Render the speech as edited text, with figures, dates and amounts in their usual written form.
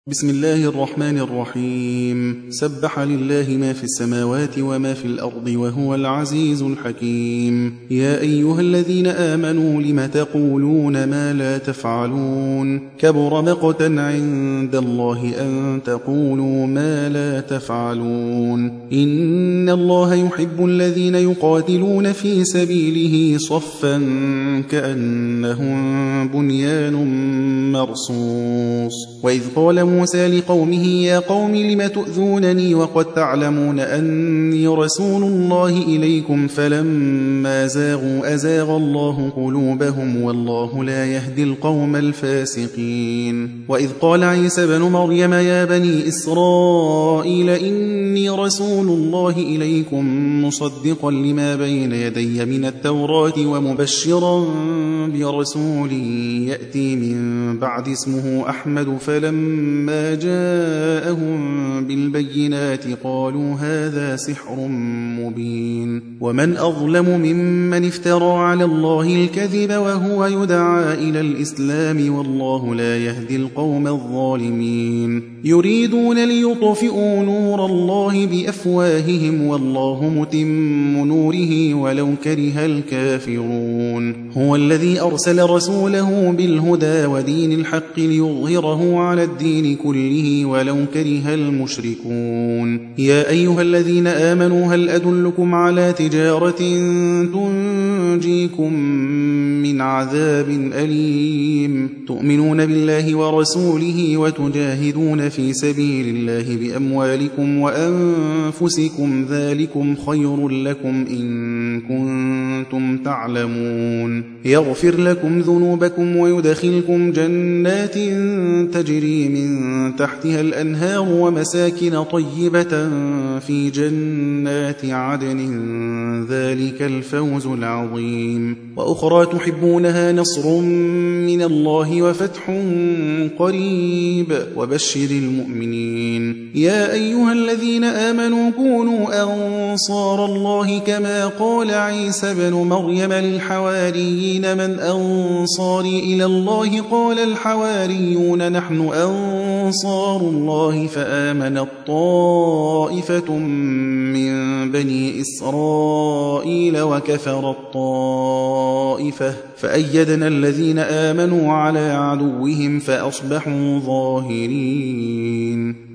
بسم الله الرحمن الرحيم. سبح لله ما في السماوات وما في الأرض وهو العزيز الحكيم. يا أيها الذين آمنوا لم تقولون ما لا تفعلون؟ كبر مقتا عند الله أن تقولوا ما لا تفعلون. إن الله يحب الذين يقاتلون في سبيله صفا كأنهم بنيان مرصوص. وإذ قال موسى لقومه يا قوم لم تؤذونني وقد تعلمون أني رسول الله إليكم فلما زاغوا أزاغ الله قلوبهم والله لا يهدي القوم الفاسقين. وإذ قال عيسى بن مريم يا بني إسرائيل إني رسول الله إليكم مصدقا لما بين يدي من التوراة ومبشرا برسول يأتي من بعد اسمه أحمد فلما جاءهم بالبينات قالوا هذا سحر مبين. ومن أظلم ممن افترى على الله الكذب وهو يدعى إلى الإسلام والله لا يهدي القوم الظالمين. يريدون ليطفئوا نور الله بأفواههم والله متم نوره ولو كره الكافرون. هو الذي أرسل رسوله بالهدى ودين الحق ليظهره على الدين كله ولو كره المشركون. يا أيها الذين آمنوا هل أدلكم على تجارة تنجيكم من عذاب أليم؟ تؤمنون بالله ورسوله وتجاهدون في سبيل الله بأموالكم وأنفسكم ذلكم خير لكم إن كنتم تعلمون. يغفر لكم ذنوبكم ويدخلكم جنات تجري من تحتها الأنهار ومساكن طيبة في جنات عدن ذلك الفوز العظيم. وأخرى تحبونها نصر من الله وفتح قريب وبشر المؤمنين. يا أيها الذين آمنوا كونوا أنصار الله كما قال عيسى بن مريم للحواريين من أنصاري إلى الله قال الحواريون نحن أنصار الله فآمنت طائفة من بني إسرائيل وكفرت طائفة فأيدنا الذين آمنوا على عدوهم فأصبحوا ظاهرين.